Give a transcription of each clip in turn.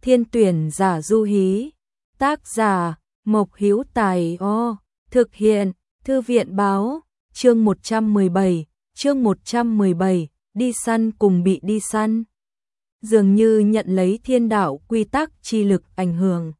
Thiên tuyển giả du hí. Tác giả Mộc Hữu Tài. Thực hiện Thư viện báo. Chương 117, đi săn cùng bị đi săn. Dường như nhận lấy thiên đạo quy tắc chi lực ảnh hưởng,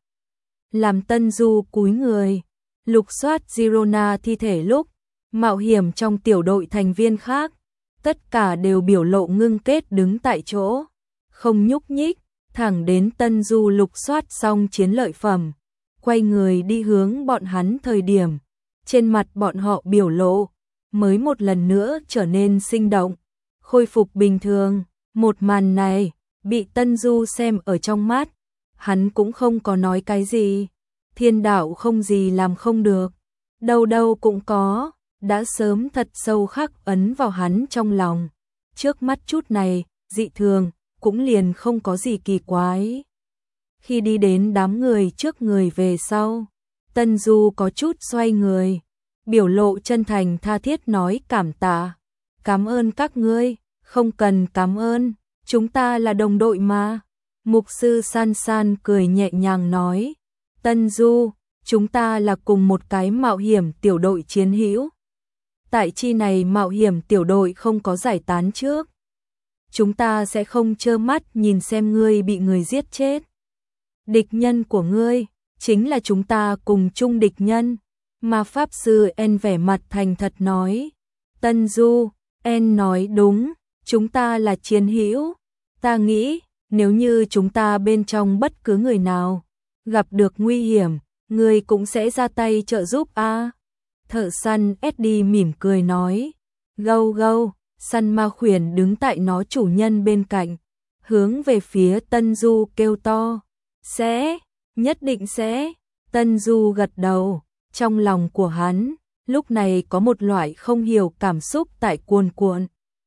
làm Tân Du cúi người, lục soát Girona thi thể lúc mạo hiểm trong tiểu đội thành viên khác, tất cả đều biểu lộ ngưng kết đứng tại chỗ, không nhúc nhích, thẳng đến Tân Du lục soát xong chiến lợi phẩm, quay người đi hướng bọn hắn thời điểm, trên mặt bọn họ biểu lộ mới một lần nữa trở nên sinh động, khôi phục bình thường. Một màn này bị Tân Du xem ở trong mắt, hắn cũng không có nói cái gì. Thiên đạo không gì làm không được, đâu đâu cũng có, đã sớm thật sâu khắc ấn vào hắn trong lòng. Trước mắt chút này, dị thường, cũng liền không có gì kỳ quái. Khi đi đến đám người trước người về sau, Tân Du có chút xoay người, biểu lộ chân thành tha thiết nói cảm tạ. Cảm ơn các ngươi, không cần cảm ơn, chúng ta là đồng đội mà. Mục sư San San cười nhẹ nhàng nói, Tân Du, chúng ta là cùng một cái mạo hiểm tiểu đội chiến hữu. Tại chi này mạo hiểm tiểu đội không có giải tán trước, chúng ta sẽ không trơ mắt nhìn xem ngươi bị người giết chết. Địch nhân của ngươi chính là chúng ta cùng chung địch nhân. Mà Pháp Sư En vẻ mặt thành thật nói, Tân Du, En nói đúng, chúng ta là chiến hữu. Ta nghĩ, nếu như chúng ta bên trong bất cứ người nào gặp được nguy hiểm, ngươi cũng sẽ ra tay trợ giúp a. Thợ săn Eddie mỉm cười nói, gâu gâu, săn ma khuyển đứng tại nó chủ nhân bên cạnh, hướng về phía Tân Du kêu to, sẽ, nhất định sẽ. Tân Du gật đầu, trong lòng của hắn, lúc này có một loại không hiểu cảm xúc tại cuồn cuộn.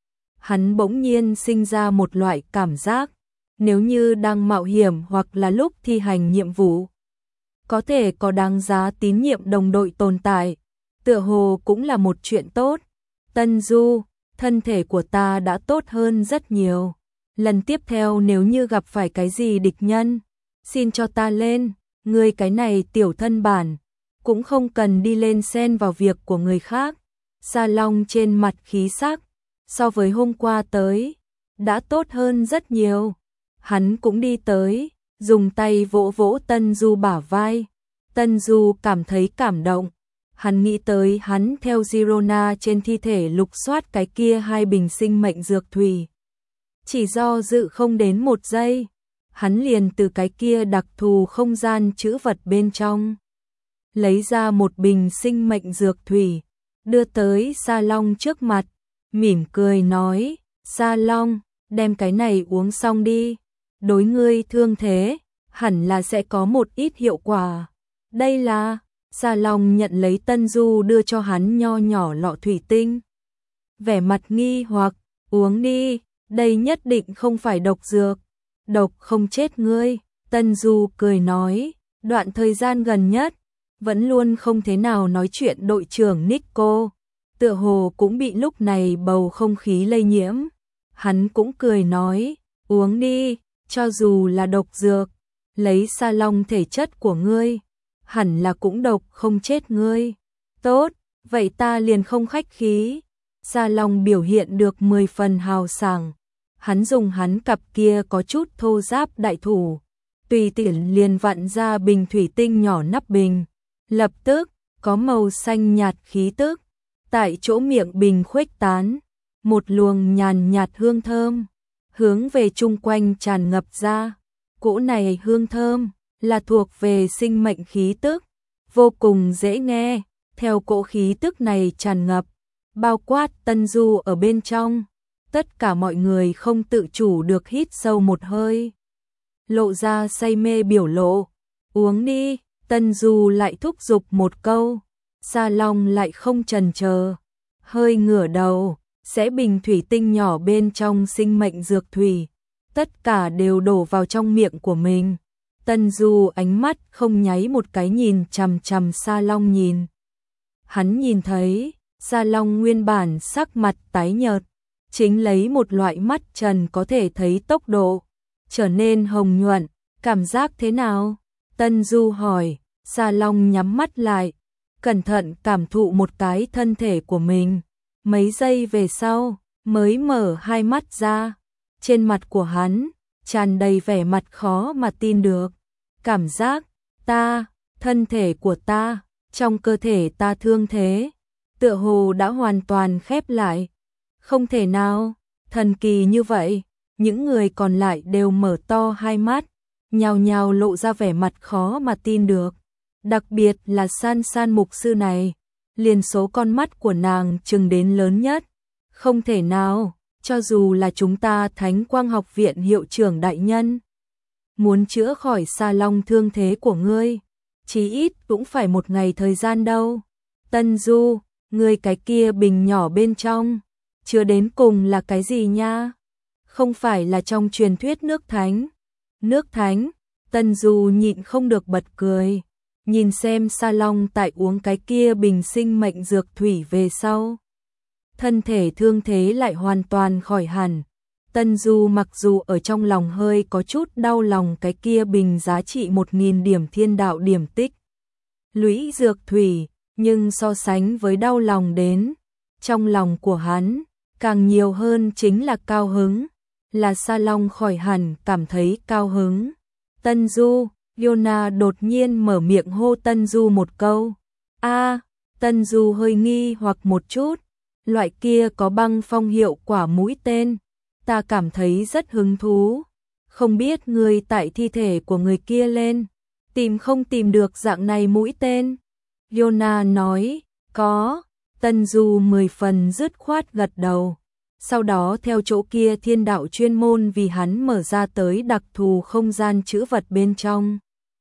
Hắn bỗng nhiên sinh ra một loại cảm giác, nếu như đang mạo hiểm hoặc là lúc thi hành nhiệm vụ, có thể có đáng giá tín nhiệm đồng đội tồn tại, tựa hồ cũng là một chuyện tốt. Tân Du, thân thể của ta đã tốt hơn rất nhiều. Lần tiếp theo nếu như gặp phải cái gì địch nhân, xin cho ta lên, ngươi cái này tiểu thân bản, cũng không cần đi lên xen vào việc của người khác. Sa Long trên mặt khí sắc, so với hôm qua tới, đã tốt hơn rất nhiều. Hắn cũng đi tới, dùng tay vỗ vỗ Tân Du bả vai. Tân Du cảm thấy cảm động. Hắn nghĩ tới hắn theo Girona trên thi thể lục soát cái kia 2 bình sinh mệnh dược thủy. Chỉ do dự không đến 1 giây, hắn liền từ cái kia đặc thù không gian trữ vật bên trong lấy ra 1 bình sinh mệnh dược thủy, đưa tới Sa Long trước mặt, mỉm cười nói, Sa Long, đem cái này uống xong đi, đối ngươi thương thế, hẳn là sẽ có một ít hiệu quả. Đây là, Sa Long nhận lấy Tân Du đưa cho hắn nho nhỏ lọ thủy tinh. Vẻ mặt nghi hoặc, uống đi, đây nhất định không phải độc dược, độc không chết ngươi. Tân Du cười nói, đoạn thời gian gần nhất, vẫn luôn không thế nào nói chuyện đội trưởng Nico, tựa hồ cũng bị lúc này bầu không khí lây nhiễm. Hắn cũng cười nói, uống đi, cho dù là độc dược, lấy Sa Long thể chất của ngươi, hẳn là cũng độc không chết ngươi. Tốt, vậy ta liền không khách khí. Sa Long biểu hiện được 10 phần hào sảng. Hắn dùng hắn cặp kia có chút thô ráp đại thủ, tùy tiện liền vặn ra bình thủy tinh nhỏ nắp bình. Lập tức, có màu xanh nhạt khí tức, tại chỗ miệng bình khuếch tán, một luồng nhàn nhạt hương thơm, hướng về chung quanh tràn ngập ra. Cỗ này hương thơm, là thuộc về sinh mệnh khí tức, vô cùng dễ nghe, theo cỗ khí tức này tràn ngập, bao quát Tân Du ở bên trong. Tất cả mọi người không tự chủ được hít sâu một hơi, lộ ra say mê biểu lộ, uống đi. Tân Du lại thúc giục một câu, Sa Long lại không chần chờ, hơi ngửa đầu, sẽ bình thủy tinh nhỏ bên trong sinh mệnh dược thủy, tất cả đều đổ vào trong miệng của mình. Tân Du ánh mắt không nháy một cái nhìn chằm chằm Sa Long nhìn. Hắn nhìn thấy, Sa Long nguyên bản sắc mặt tái nhợt, chính lấy một loại mắt trần có thể thấy tốc độ, trở nên hồng nhuận, Cảm giác thế nào? Tân Du hỏi. Sa Long nhắm mắt lại, cẩn thận cảm thụ một cái thân thể của mình. Mấy giây về sau, mới mở hai mắt ra. Trên mặt của hắn, tràn đầy vẻ mặt khó mà tin được. Cảm giác, thân thể của ta, trong cơ thể ta thương thế, tựa hồ đã hoàn toàn khép lại. Không thể nào, thần kỳ như vậy. Những người còn lại đều mở to hai mắt, nhao nhao lộ ra vẻ mặt khó mà tin được. Đặc biệt là San San mục sư này, liền số con mắt của nàng trừng đến lớn nhất. Không thể nào, cho dù là chúng ta Thánh Quang Học Viện hiệu trưởng đại nhân, muốn chữa khỏi Sa Long thương thế của ngươi, chí ít cũng phải một ngày thời gian đâu. Tân Du, ngươi cái kia bình nhỏ bên trong, chứa đến cùng là cái gì nha? Không phải là trong truyền thuyết nước thánh. Nước thánh, Tân Du nhịn không được bật cười. Nhìn xem Sa Long tại uống cái kia bình sinh mệnh dược thủy về sau, thân thể thương thế lại hoàn toàn khỏi hẳn. Tân Du mặc dù ở trong lòng hơi có chút đau lòng cái kia bình giá trị 1000 điểm thiên đạo điểm tích lũy dược thủy, nhưng so sánh với đau lòng đến, trong lòng của hắn càng nhiều hơn chính là cao hứng, là Sa Long khỏi hẳn cảm thấy cao hứng. Tân Du, Yona đột nhiên mở miệng hô Tân Du một câu. Tân Du hơi nghi hoặc một chút, loại kia có băng phong hiệu quả mũi tên, ta cảm thấy rất hứng thú. Không biết người tại thi thể của người kia lên, tìm không tìm được dạng này mũi tên? Yona nói, có. Tân Du 10 phần dứt khoát gật đầu. Sau đó theo chỗ kia thiên đạo chuyên môn vì hắn mở ra tới đặc thù không gian trữ vật bên trong.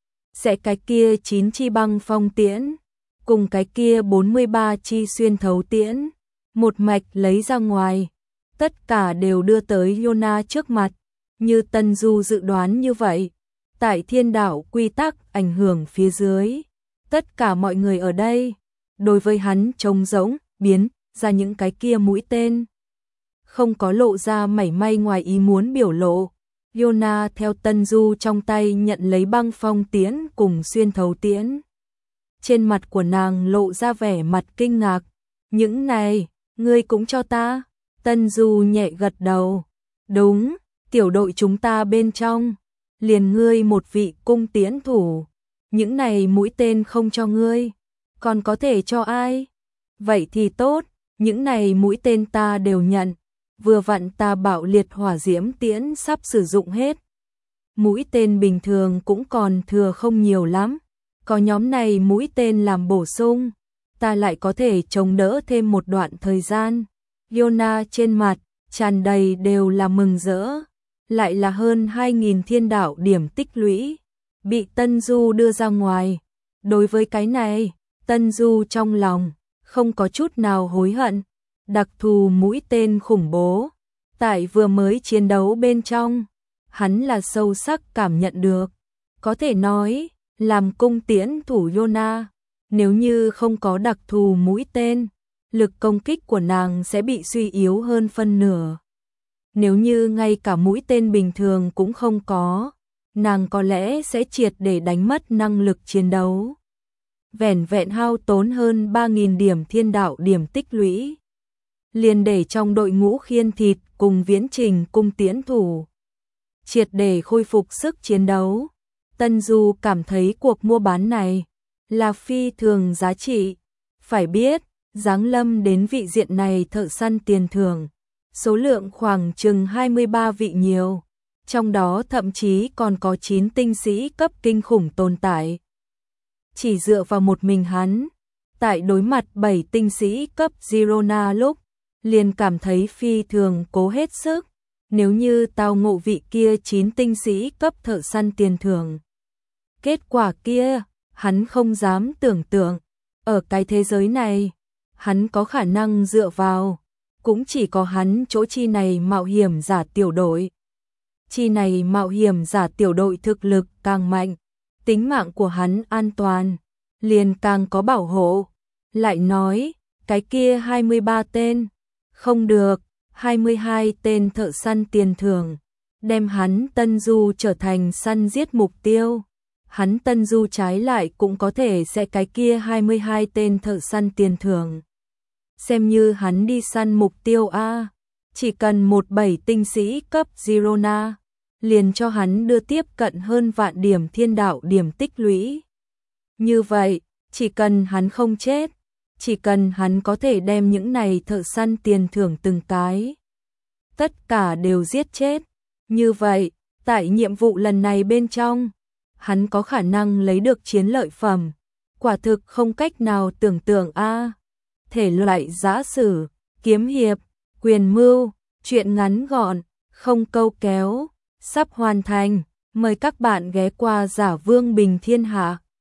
Sẽ cái kia 9 chi băng phong tiễn, cùng cái kia 43 chi xuyên thấu tiễn, một mạch lấy ra ngoài. Tất cả đều đưa tới Yona trước mặt, như Tân Du dự đoán như vậy. Tại thiên đạo quy tắc ảnh hưởng phía dưới, tất cả mọi người ở đây, đối với hắn trông rỗng, biến ra những cái kia mũi tên. Không có lộ ra mảy may ngoài ý muốn biểu lộ. Yona theo Tân Du trong tay nhận lấy băng phong tiễn cùng xuyên thấu tiễn. Trên mặt của nàng lộ ra vẻ mặt kinh ngạc. Những này, ngươi cũng cho ta? Tân Du nhẹ gật đầu. Đúng, tiểu đội chúng ta bên trong, liền ngươi một vị cung tiễn thủ. Những này mũi tên không cho ngươi, còn có thể cho ai? Vậy thì tốt, những này mũi tên ta đều nhận. Vừa vặn ta bạo liệt hỏa diễm tiễn sắp sử dụng hết. Mũi tên bình thường cũng còn thừa không nhiều lắm. Có nhóm này mũi tên làm bổ sung, ta lại có thể chống đỡ thêm một đoạn thời gian. Yona trên mặt, tràn đầy đều là mừng rỡ. Lại là hơn 2000 thiên đạo điểm tích lũy, bị Tân Du đưa ra ngoài. Đối với cái này, Tân Du trong lòng, không có chút nào hối hận. Đặc thù mũi tên khủng bố, tại vừa mới chiến đấu bên trong, hắn là sâu sắc cảm nhận được. Có thể nói, làm cung tiễn thủ Yona, nếu như không có đặc thù mũi tên, lực công kích của nàng sẽ bị suy yếu hơn phân nửa. Nếu như ngay cả mũi tên bình thường cũng không có, nàng có lẽ sẽ triệt để đánh mất năng lực chiến đấu. Vẻn vẹn hao tốn hơn 3000 điểm thiên đạo điểm tích lũy, liền để trong đội ngũ khiên thịt cùng viễn trình cung tiễn thủ triệt để khôi phục sức chiến đấu. Tân Du cảm thấy cuộc mua bán này là phi thường giá trị. Phải biết, giáng lâm đến vị diện này thợ săn tiền thưởng, số lượng khoảng chừng 23 vị nhiều, trong đó thậm chí còn có 9 tinh sĩ cấp kinh khủng tồn tại. Chỉ dựa vào một mình hắn, tại đối mặt 7 tinh sĩ cấp Girona lúc, liền cảm thấy phi thường cố hết sức. Nếu như tao ngộ vị kia 9 tinh sĩ cấp thợ săn tiền thưởng, kết quả kia, hắn không dám tưởng tượng. Ở cái thế giới này, hắn có khả năng dựa vào, cũng chỉ có hắn chỗ chi này mạo hiểm giả tiểu đội. Chi này mạo hiểm giả tiểu đội thực lực càng mạnh, tính mạng của hắn an toàn, liền càng có bảo hộ. Lại nói, cái kia 23 tên, không được, 22 tên thợ săn tiền thưởng, đem hắn Tân Du trở thành săn giết mục tiêu. Hắn Tân Du trái lại cũng có thể sẽ cái kia 22 tên thợ săn tiền thưởng. Xem như hắn đi săn mục tiêu A, chỉ cần 17 tinh sĩ cấp Girona, liền cho hắn đưa tiếp cận hơn vạn điểm thiên đạo điểm tích lũy. Như vậy, chỉ cần hắn không chết, chỉ cần hắn có thể đem những này thợ săn tiền thưởng từng cái, tất cả đều giết chết. Như vậy, tại nhiệm vụ lần này bên trong, hắn có khả năng lấy được chiến lợi phẩm, quả thực không cách nào tưởng tượng a. Thể loại giã sử, kiếm hiệp, quyền mưu, truyện ngắn gọn, không câu kéo, sắp hoàn thành, mời các bạn ghé qua Giả Vương Bình Thiên Hạ.